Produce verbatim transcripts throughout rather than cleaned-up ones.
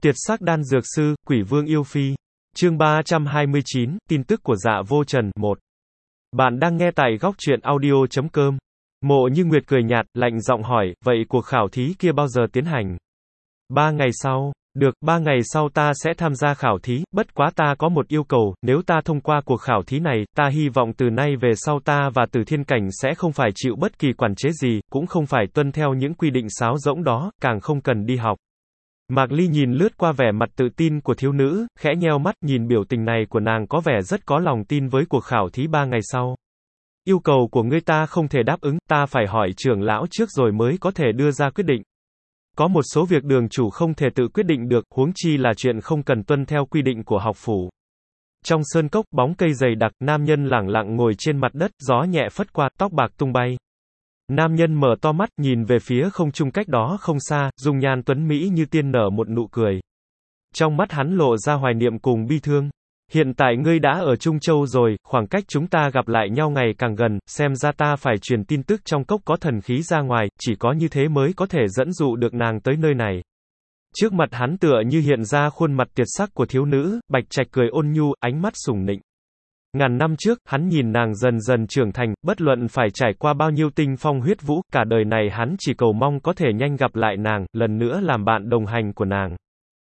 Tiệt sắc đan dược sư, quỷ vương yêu phi. Chương ba trăm hai mươi chín, tin tức của Dạ Vô Trần, một. Bạn đang nghe tại góc truyện audio chấm com. Mộ Như Nguyệt cười nhạt, lạnh giọng hỏi, vậy cuộc khảo thí kia bao giờ tiến hành? Ba ngày sau. Được, ba ngày sau ta sẽ tham gia khảo thí, bất quá ta có một yêu cầu, nếu ta thông qua cuộc khảo thí này, ta hy vọng từ nay về sau ta và Tử Thiên Cảnh sẽ không phải chịu bất kỳ quản chế gì, cũng không phải tuân theo những quy định sáo rỗng đó, càng không cần đi học. Mạc Ly nhìn lướt qua vẻ mặt tự tin của thiếu nữ, khẽ nheo mắt, nhìn biểu tình này của nàng có vẻ rất có lòng tin với cuộc khảo thí ba ngày sau. Yêu cầu của ngươi ta không thể đáp ứng, ta phải hỏi trưởng lão trước rồi mới có thể đưa ra quyết định. Có một số việc đường chủ không thể tự quyết định được, huống chi là chuyện không cần tuân theo quy định của học phủ. Trong sơn cốc, bóng cây dày đặc, nam nhân lẳng lặng ngồi trên mặt đất, gió nhẹ phất qua, tóc bạc tung bay. Nam nhân mở to mắt, nhìn về phía không trung cách đó không xa, dung nhan tuấn mỹ như tiên nở một nụ cười. Trong mắt hắn lộ ra hoài niệm cùng bi thương. Hiện tại ngươi đã ở Trung Châu rồi, khoảng cách chúng ta gặp lại nhau ngày càng gần, xem ra ta phải truyền tin tức trong cốc có thần khí ra ngoài, chỉ có như thế mới có thể dẫn dụ được nàng tới nơi này. Trước mặt hắn tựa như hiện ra khuôn mặt tuyệt sắc của thiếu nữ, Bạch Trạch cười ôn nhu, ánh mắt sủng nịnh. Ngàn năm trước, hắn nhìn nàng dần dần trưởng thành, bất luận phải trải qua bao nhiêu tinh phong huyết vũ, cả đời này hắn chỉ cầu mong có thể nhanh gặp lại nàng, lần nữa làm bạn đồng hành của nàng.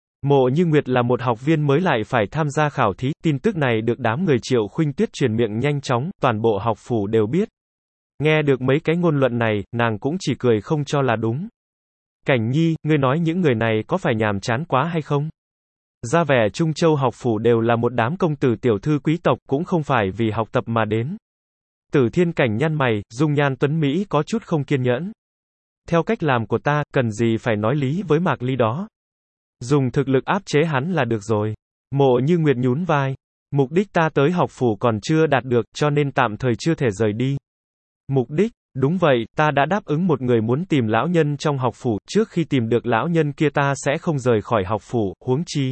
Mộ Như Nguyệt là một học viên mới lại phải tham gia khảo thí, tin tức này được đám người Triệu Khuynh Tuyết truyền miệng nhanh chóng, toàn bộ học phủ đều biết. Nghe được mấy cái ngôn luận này, nàng cũng chỉ cười không cho là đúng. Cảnh Nhi, ngươi nói những người này có phải nhàm chán quá hay không? Ra vẻ Trung Châu học phủ đều là một đám công tử tiểu thư quý tộc, cũng không phải vì học tập mà đến. Tử Thiên Cảnh nhăn mày, dung nhan tuấn Mỹ có chút không kiên nhẫn. Theo cách làm của ta, cần gì phải nói lý với Mạc Ly đó. Dùng thực lực áp chế hắn là được rồi. Mộ Như Nguyệt nhún vai. Mục đích ta tới học phủ còn chưa đạt được, cho nên tạm thời chưa thể rời đi. Mục đích? Đúng vậy, ta đã đáp ứng một người muốn tìm lão nhân trong học phủ, trước khi tìm được lão nhân kia ta sẽ không rời khỏi học phủ, huống chi.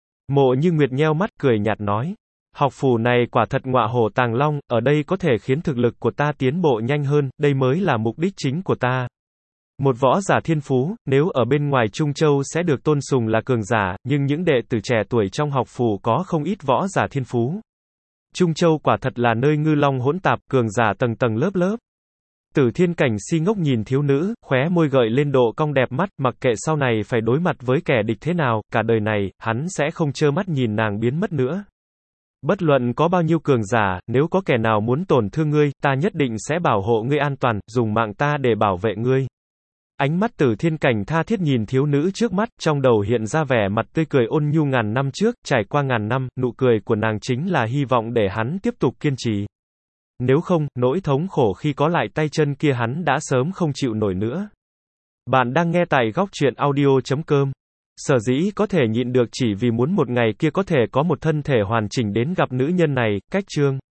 Mộ Như Nguyệt nheo mắt, cười nhạt nói. Học phủ này quả thật ngọa hổ tàng long, ở đây có thể khiến thực lực của ta tiến bộ nhanh hơn, đây mới là mục đích chính của ta. Một võ giả thiên phú, nếu ở bên ngoài Trung Châu sẽ được tôn sùng là cường giả, nhưng những đệ tử trẻ tuổi trong học phủ có không ít võ giả thiên phú. Trung Châu quả thật là nơi ngư long hỗn tạp, cường giả tầng tầng lớp lớp. Tử Thiên Cảnh si ngốc nhìn thiếu nữ, khóe môi gợi lên độ cong đẹp mắt, mặc kệ sau này phải đối mặt với kẻ địch thế nào, cả đời này, hắn sẽ không trơ mắt nhìn nàng biến mất nữa. Bất luận có bao nhiêu cường giả, nếu có kẻ nào muốn tổn thương ngươi, ta nhất định sẽ bảo hộ ngươi an toàn, dùng mạng ta để bảo vệ ngươi. Ánh mắt Tử Thiên Cảnh tha thiết nhìn thiếu nữ trước mắt, trong đầu hiện ra vẻ mặt tươi cười ôn nhu ngàn năm trước, trải qua ngàn năm, nụ cười của nàng chính là hy vọng để hắn tiếp tục kiên trì. Nếu không, nỗi thống khổ khi có lại tay chân kia hắn đã sớm không chịu nổi nữa. Bạn đang nghe tại góc truyện audio chấm com. Sở dĩ có thể nhịn được chỉ vì muốn một ngày kia có thể có một thân thể hoàn chỉnh đến gặp nữ nhân này, cách chương.